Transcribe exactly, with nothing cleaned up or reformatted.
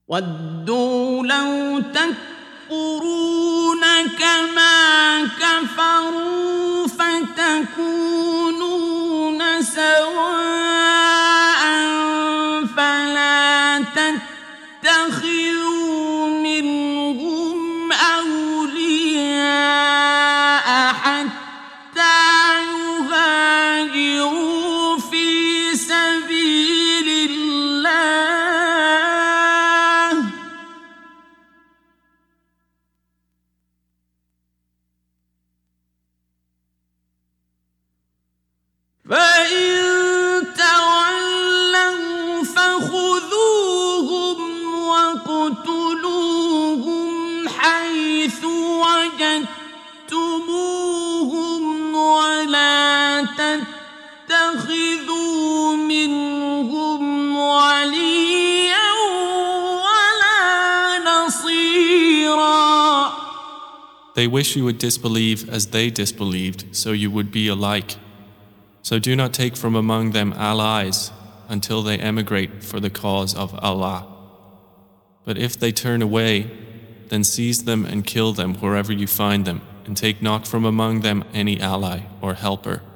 وَدُّوا لَوْ تَكْفُرُونَ كَمَا كَفَرُوا فَتَكُونُونَ سَوَاءً فَلَا تَتَّخِذُوا مِنْهُمْ أَوْلِيَاءَ حَتَّى يُهَاجِرُوا فِي سَبِيلِ اللَّهِ ۚ فَإِن تَوَلَّوْا فَخُذُوهُمْ وَاقْتُلُوهُمْ حَيْثُ وَجَدتُّمُوهُمْ وَلَا تَتَّخِذُوا مِنْهُمْ وَلِيًّا وَلَا نَصِيرًا. They wish you would disbelieve as they disbelieved, so you would be alike. So do not take from among them allies until they emigrate for the cause of Allah. But if they turn away, then seize them and kill them wherever you find them, and take not from among them any ally or helper.